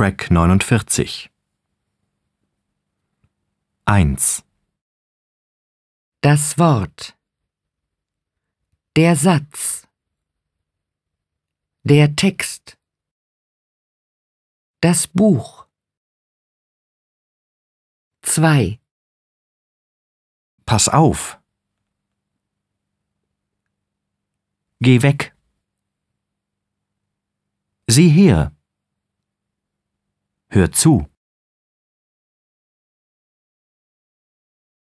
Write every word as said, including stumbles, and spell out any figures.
Track neunundvierzig. eins. Das Wort. Der Satz. Der Text. Das Buch. zwei. Pass auf. Geh weg. Sieh her. Hör zu.